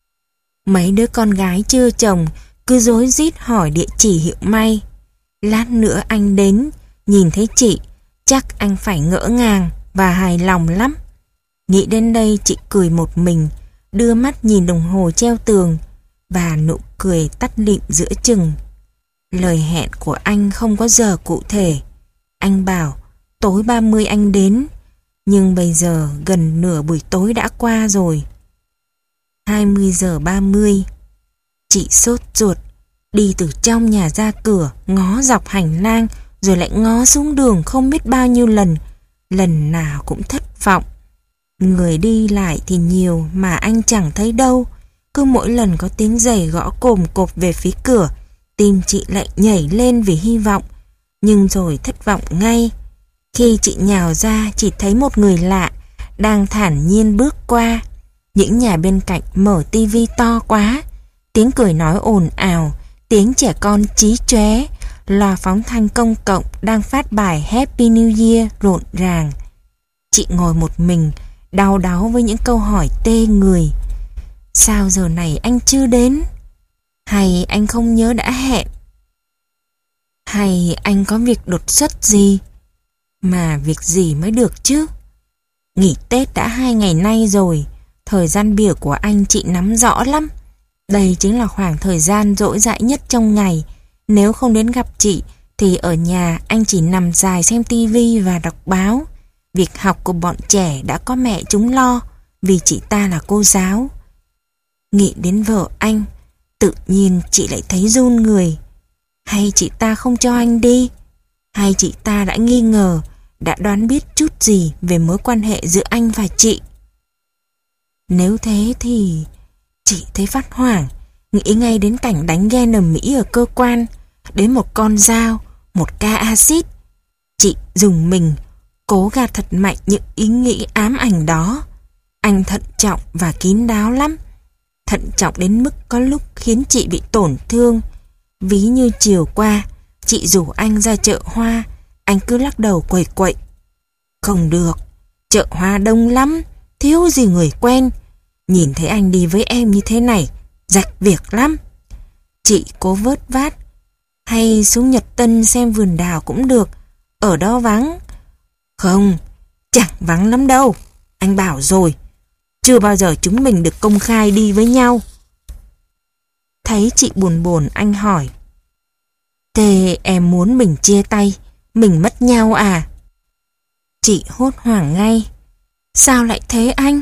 Mấy đứa con gái chưa chồng cứ rối rít hỏi địa chỉ hiệu may. Lát nữa anh đến, nhìn thấy chị, chắc anh phải ngỡ ngàng và hài lòng lắm. Nghĩ đến đây chị cười một mình, đưa mắt nhìn đồng hồ treo tường, và nụ cười tắt lịm giữa chừng. Lời hẹn của anh không có giờ cụ thể. Anh bảo tối ba mươi anh đến, nhưng bây giờ gần nửa buổi tối đã qua rồi. hai mươi giờ ba mươi. Chị sốt ruột, đi từ trong nhà ra cửa, ngó dọc hành lang, rồi lại ngó xuống đường không biết bao nhiêu lần. Lần nào cũng thất vọng. Người đi lại thì nhiều mà anh chẳng thấy đâu. Cứ mỗi lần có tiếng giày gõ cồm cộp về phía cửa, tim chị lại nhảy lên vì hy vọng, nhưng rồi thất vọng ngay. Khi chị nhào ra, chỉ thấy một người lạ đang thản nhiên bước qua. Những nhà bên cạnh mở tivi to quá, tiếng cười nói ồn ào, tiếng trẻ con chí chóe, loa phóng thanh công cộng đang phát bài Happy New Year rộn ràng. Chị ngồi một mình, đau đáu với những câu hỏi tê người. Sao giờ này anh chưa đến? Hay anh không nhớ đã hẹn? Hay anh có việc đột xuất gì? Mà việc gì mới được chứ? Nghỉ Tết đã hai ngày nay rồi, thời gian biểu của anh chị nắm rõ lắm. Đây chính là khoảng thời gian rỗi rãi nhất trong ngày. Nếu không đến gặp chị thì ở nhà anh chỉ nằm dài xem tivi và đọc báo. Việc học của bọn trẻ đã có mẹ chúng lo, vì chị ta là cô giáo. Nghĩ đến vợ anh, tự nhiên chị lại thấy run người. Hay chị ta không cho anh đi? Hay chị ta đã nghi ngờ, đã đoán biết chút gì về mối quan hệ giữa anh và chị? Nếu thế thì chị thấy phát hoảng, nghĩ ngay đến cảnh đánh ghen ở Mỹ ở cơ quan, đến một con dao, một ca axit. Chị dùng mình, cố gạt thật mạnh những ý nghĩ ám ảnh đó. Anh thận trọng và kín đáo lắm, thận trọng đến mức có lúc khiến chị bị tổn thương. Ví như chiều qua, chị rủ anh ra chợ hoa, Anh cứ lắc đầu quẩy quậy. Không được, chợ hoa đông lắm, thiếu gì người quen. Nhìn thấy anh đi với em như thế này, rạch việc lắm. Chị cố vớt vát. Hay xuống Nhật Tân xem vườn đào cũng được, ở đó vắng. Không, chẳng vắng lắm đâu. Anh bảo rồi, chưa bao giờ chúng mình được công khai đi với nhau. Thấy chị buồn buồn, anh hỏi. Thế em muốn mình chia tay, mình mất nhau à? Chị hốt hoảng ngay. Sao lại thế anh?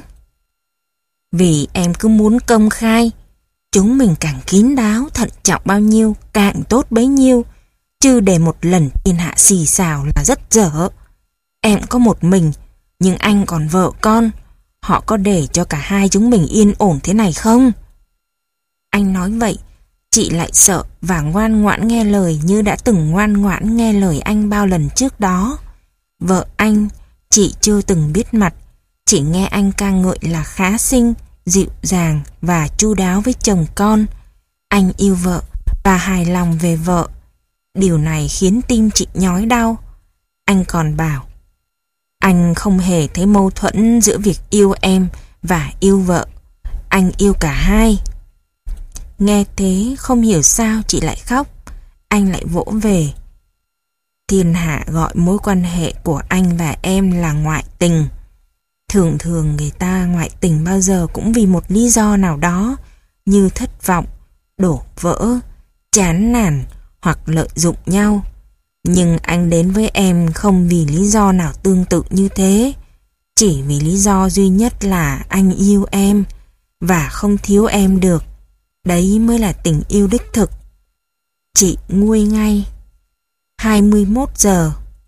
Vì em cứ muốn công khai. Chúng mình càng kín đáo, thận trọng bao nhiêu, càng tốt bấy nhiêu. Chứ để một lần thiên hạ xì xào là rất dở. Em có một mình, nhưng anh còn vợ con. Họ có để cho cả hai chúng mình yên ổn thế này không? Anh nói vậy, chị lại sợ và ngoan ngoãn nghe lời như đã từng ngoan ngoãn nghe lời anh bao lần trước đó. Vợ anh, chị chưa từng biết mặt, chỉ nghe anh ca ngợi là khá xinh, dịu dàng và chu đáo với chồng con. Anh yêu vợ và hài lòng về vợ. Điều này khiến tim chị nhói đau. Anh còn bảo, anh không hề thấy mâu thuẫn giữa việc yêu em và yêu vợ. Anh yêu cả hai. Nghe thế không hiểu sao chị lại khóc. Anh lại vỗ về. Thiên hạ gọi mối quan hệ của anh và em là ngoại tình. Thường thường người ta ngoại tình bao giờ cũng vì một lý do nào đó, như thất vọng, đổ vỡ, chán nản hoặc lợi dụng nhau. Nhưng anh đến với em không vì lý do nào tương tự như thế. Chỉ vì lý do duy nhất là anh yêu em và không thiếu em được. Đấy mới là tình yêu đích thực. Chị nguôi ngay. hai mươi mốt giờ.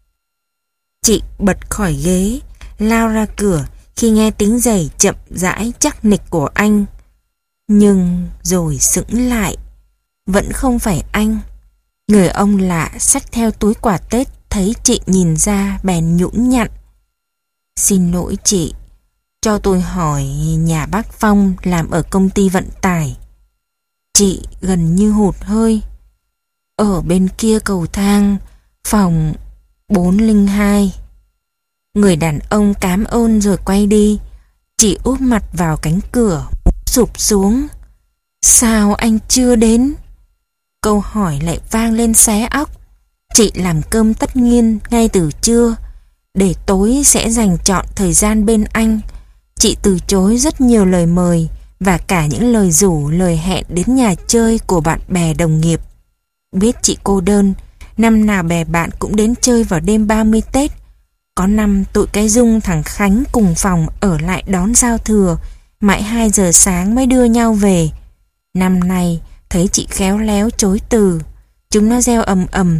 Chị bật khỏi ghế, lao ra cửa khi nghe tiếng giày chậm rãi chắc nịch của anh. Nhưng rồi sững lại. Vẫn không phải anh. Người ông lạ xách theo túi quà Tết thấy chị nhìn ra bèn nhũn nhặn. Xin lỗi chị, cho tôi hỏi nhà bác Phong làm ở công ty vận tải. Chị gần như hụt hơi. Ở bên kia cầu thang, phòng bốn không hai. Người đàn ông cám ơn rồi quay đi. Chị úp mặt vào cánh cửa, sụp xuống. Sao anh chưa đến? Câu hỏi lại vang lên xé óc. Chị làm cơm tất niên ngay từ trưa, để tối sẽ dành trọn thời gian bên anh. Chị từ chối rất nhiều lời mời và cả những lời rủ, lời hẹn đến nhà chơi của bạn bè đồng nghiệp. Biết chị cô đơn, năm nào bè bạn cũng đến chơi vào đêm ba mươi Tết. Có năm tụi cái Dung thằng Khánh cùng phòng ở lại đón giao thừa, mãi hai giờ sáng mới đưa nhau về. Năm nay thấy chị khéo léo chối từ, chúng nó reo ầm ầm.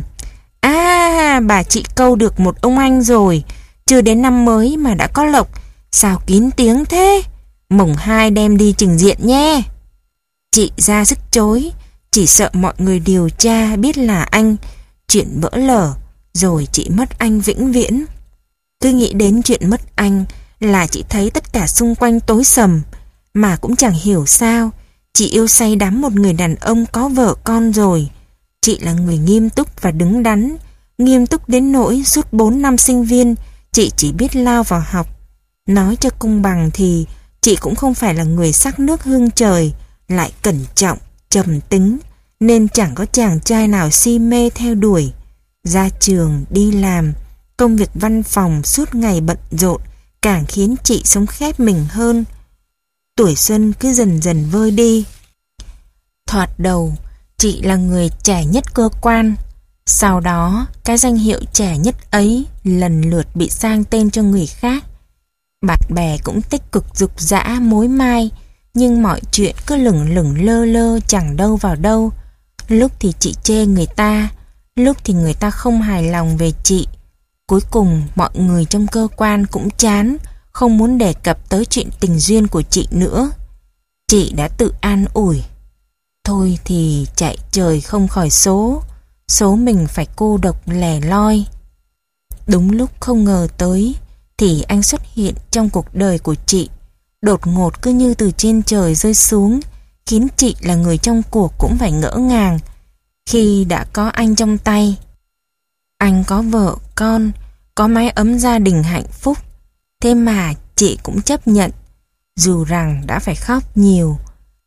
À, bà chị câu được một ông anh rồi, chưa đến năm mới mà đã có lộc, sao kín tiếng thế? Mồng hai đem đi trình diện nhé. Chị ra sức chối, chỉ sợ mọi người điều tra biết là anh, chuyện vỡ lở, rồi chị mất anh vĩnh viễn. Cứ nghĩ đến chuyện mất anh là chị thấy tất cả xung quanh tối sầm, mà cũng chẳng hiểu sao. Chị yêu say đắm một người đàn ông có vợ con rồi. Chị là người nghiêm túc và đứng đắn, nghiêm túc đến nỗi suốt bốn năm sinh viên chị chỉ biết lao vào học. Nói cho công bằng thì chị cũng không phải là người sắc nước hương trời, lại cẩn trọng, trầm tính, nên chẳng có chàng trai nào si mê theo đuổi. Ra trường, đi làm, công việc văn phòng suốt ngày bận rộn càng khiến chị sống khép mình hơn. Tuổi xuân cứ dần dần vơi đi. Thoạt đầu, chị là người trẻ nhất cơ quan. Sau đó, cái danh hiệu trẻ nhất ấy lần lượt bị sang tên cho người khác. Bạn bè cũng tích cực dục dã mối mai, nhưng mọi chuyện cứ lửng lửng lơ lơ chẳng đâu vào đâu. Lúc thì chị chê người ta, lúc thì người ta không hài lòng về chị. Cuối cùng mọi người trong cơ quan cũng chán, không muốn đề cập tới chuyện tình duyên của chị nữa. Chị đã tự an ủi. Thôi thì chạy trời không khỏi số, số mình phải cô độc lẻ loi. Đúng lúc không ngờ tới thì anh xuất hiện trong cuộc đời của chị, đột ngột cứ như từ trên trời rơi xuống, khiến chị là người trong cuộc cũng phải ngỡ ngàng. Khi đã có anh trong tay, Anh có vợ, con, có mái ấm gia đình hạnh phúc. Thế mà chị cũng chấp nhận, dù rằng đã phải khóc nhiều.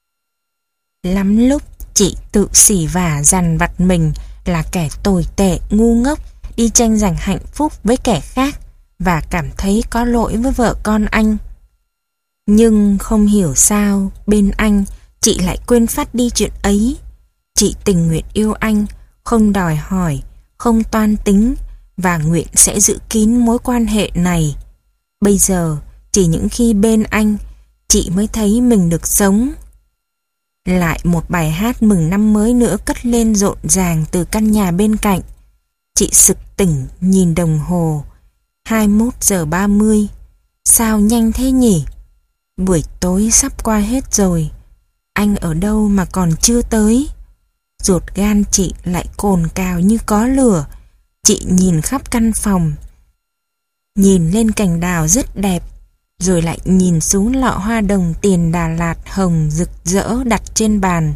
Lắm lúc chị tự xỉ vả dằn vặt mình là kẻ tồi tệ, ngu ngốc, đi tranh giành hạnh phúc với kẻ khác và cảm thấy có lỗi với vợ con anh. Nhưng không hiểu sao bên anh chị lại quên phát đi chuyện ấy. Chị tình nguyện yêu anh, không đòi hỏi, không toan tính và nguyện sẽ giữ kín mối quan hệ này. Bây giờ chỉ những khi bên anh chị mới thấy mình được sống. Lại một bài hát mừng năm mới nữa cất lên rộn ràng từ căn nhà bên cạnh. Chị sực tỉnh nhìn đồng hồ. hai mươi mốt giờ ba mươi. Sao nhanh thế nhỉ? Buổi tối sắp qua hết rồi. Anh ở đâu mà còn chưa tới? Ruột gan chị lại cồn cào như có lửa. Chị nhìn khắp căn phòng, nhìn lên cành đào rất đẹp, rồi lại nhìn xuống lọ hoa đồng tiền Đà Lạt hồng rực rỡ đặt trên bàn.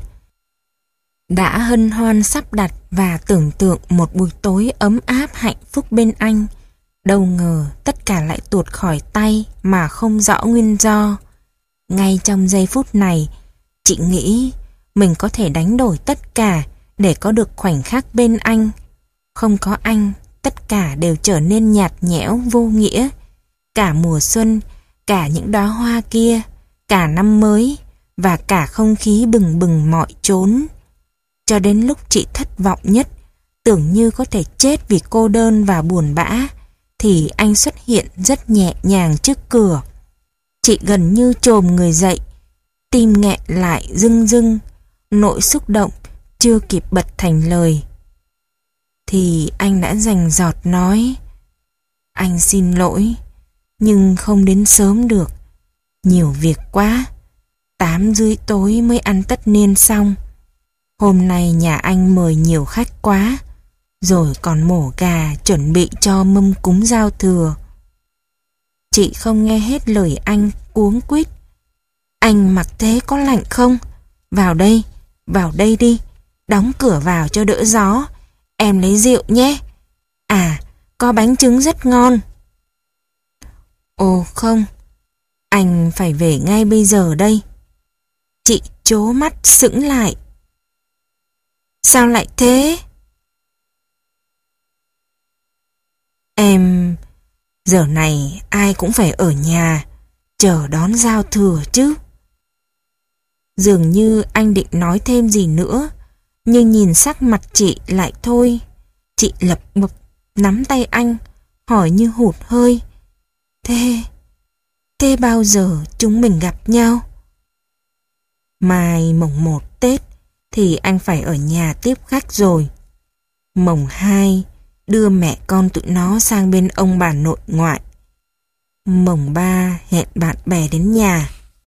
Đã hân hoan sắp đặt và tưởng tượng một buổi tối ấm áp hạnh phúc bên anh. Đâu ngờ tất cả lại tuột khỏi tay mà không rõ nguyên do. Ngay trong giây phút này, chị nghĩ mình có thể đánh đổi tất cả để có được khoảnh khắc bên anh. Không có anh, tất cả đều trở nên nhạt nhẽo vô nghĩa. Cả mùa xuân, cả những đóa hoa kia, cả năm mới và cả không khí bừng bừng mọi chốn. Cho đến lúc chị thất vọng nhất, tưởng như có thể chết vì cô đơn và buồn bã, thì anh xuất hiện rất nhẹ nhàng trước cửa. Chị gần như chồm người dậy, tim nghẹn lại rưng rưng, nỗi xúc động chưa kịp bật thành lời. Thì anh đã rành rọt nói: "Anh xin lỗi, nhưng không đến sớm được. Nhiều việc quá, tám rưỡi tối mới ăn tất niên xong. Hôm nay nhà anh mời nhiều khách quá, rồi còn mổ gà chuẩn bị cho mâm cúng giao thừa." Chị không nghe hết lời anh, cuống quýt: "Anh mặc thế có lạnh không? Vào đây, vào đây đi, đóng cửa vào cho đỡ gió. Em lấy rượu nhé. À, có bánh trứng rất ngon." "Ồ không, anh phải về ngay bây giờ đây." Chị trố mắt sững lại. "Sao lại thế?" "Em... giờ này ai cũng phải ở nhà chờ đón giao thừa chứ." Dường như anh định nói thêm gì nữa, nhưng nhìn sắc mặt chị lại thôi. Chị lập bập nắm tay anh, hỏi như hụt hơi: Thế... thế bao giờ chúng mình gặp nhau?" "Mai mồng một Tết thì anh phải ở nhà tiếp khách rồi. Mồng hai đưa mẹ con tụi nó sang bên ông bà nội ngoại. Mồng ba hẹn bạn bè đến nhà.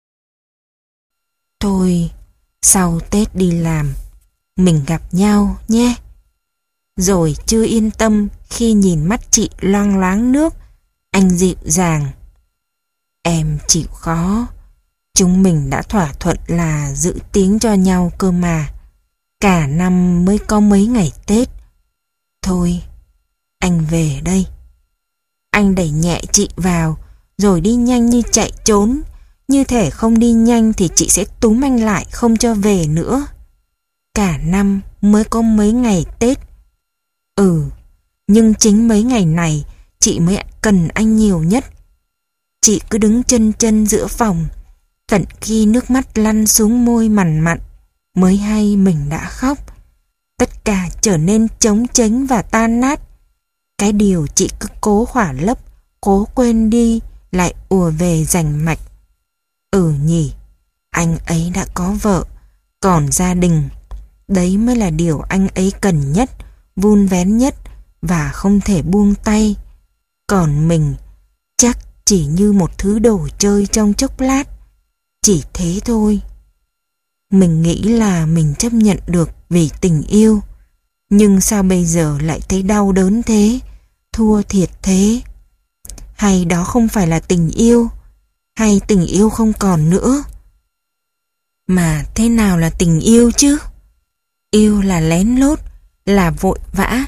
Thôi, sau Tết đi làm, mình gặp nhau nhé." Rồi chưa yên tâm khi nhìn mắt chị loang loáng nước, anh dịu dàng: "Em chịu khó, chúng mình đã thỏa thuận là giữ tiếng cho nhau cơ mà. Cả năm mới có mấy ngày Tết. Thôi, anh về đây." Anh đẩy nhẹ chị vào, rồi đi nhanh như chạy trốn. Như thể không đi nhanh thì chị sẽ túm anh lại không cho về nữa. Cả năm mới có mấy ngày Tết. Ừ, nhưng chính mấy ngày này chị mới cần anh nhiều nhất. Chị cứ đứng chân chân giữa phòng, tận khi nước mắt lăn xuống môi mằn mặn mới hay mình đã khóc. Tất cả trở nên trống chếnh và tan nát. Cái điều chị cứ cố khỏa lấp, cố quên đi lại ùa về rành mạch. Ừ nhỉ, anh ấy đã có vợ, còn gia đình. Đấy mới là điều anh ấy cần nhất, vun vén nhất và không thể buông tay. Còn mình chắc chỉ như một thứ đồ chơi trong chốc lát. Chỉ thế thôi. Mình nghĩ là mình chấp nhận được vì tình yêu. Nhưng sao bây giờ lại thấy đau đớn thế, thua thiệt thế? Hay đó không phải là tình yêu? Hay tình yêu không còn nữa? Mà thế nào là tình yêu chứ? Yêu là lén lút, là vội vã,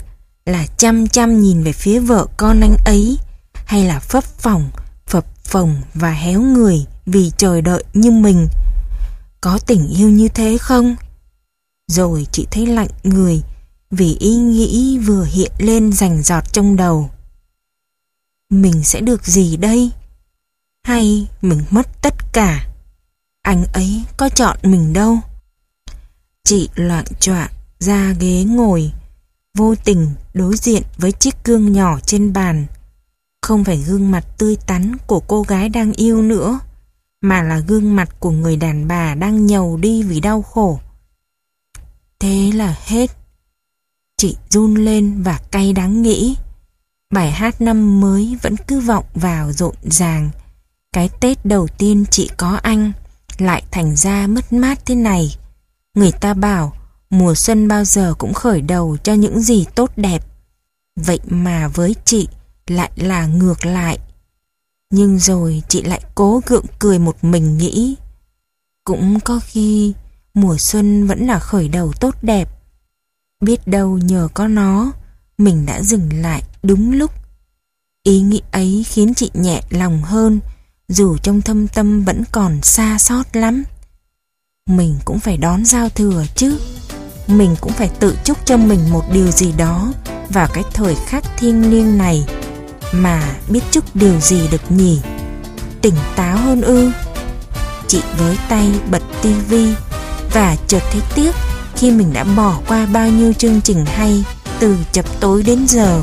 là chăm chăm nhìn về phía vợ con anh ấy, hay là phấp phồng, phập phồng và héo người vì chờ đợi như mình? Có tình yêu như thế không? Rồi chị thấy lạnh người vì ý nghĩ vừa hiện lên rành rọt trong đầu. Mình sẽ được gì đây? Hay mình mất tất cả? Anh ấy có chọn mình đâu. Chị loạng choạng ra ghế ngồi, vô tình đối diện với chiếc gương nhỏ trên bàn. Không phải gương mặt tươi tắn của cô gái đang yêu nữa, mà là gương mặt của người đàn bà đang nhầu đi vì đau khổ. Thế là hết. Chị run lên và cay đắng nghĩ. Bài hát năm mới vẫn cứ vọng vào rộn ràng. Cái Tết đầu tiên chị có anh lại thành ra mất mát thế này. Người ta bảo mùa xuân bao giờ cũng khởi đầu cho những gì tốt đẹp. Vậy mà với chị lại là ngược lại. Nhưng rồi chị lại cố gượng cười một mình nghĩ, cũng có khi mùa xuân vẫn là khởi đầu tốt đẹp. Biết đâu nhờ có nó, mình đã dừng lại đúng lúc. Ý nghĩ ấy khiến chị nhẹ lòng hơn, dù trong thâm tâm vẫn còn xa xót lắm. Mình cũng phải đón giao thừa chứ. Mình cũng phải tự chúc cho mình một điều gì đó vào cái thời khắc thiêng liêng này. Mà biết chúc điều gì được nhỉ? Tỉnh táo hơn ư? Chị với tay bật tivi và chợt thấy tiếc khi mình đã bỏ qua bao nhiêu chương trình hay từ chập tối đến giờ.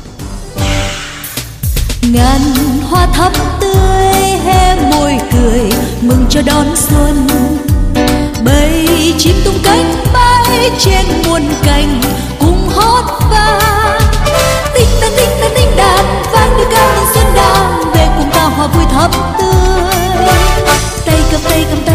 Ngàn hoa thắm tươi hé môi cười mừng cho đón xuân. Bầy chim tung cánh bay trên muôn cành cùng hót vang. Tinh tán tinh tán tinh đàn vang đưa ca mừng xuân đang về cùng ta hòa vui thắm tươi. Tay cầm tay cầm tay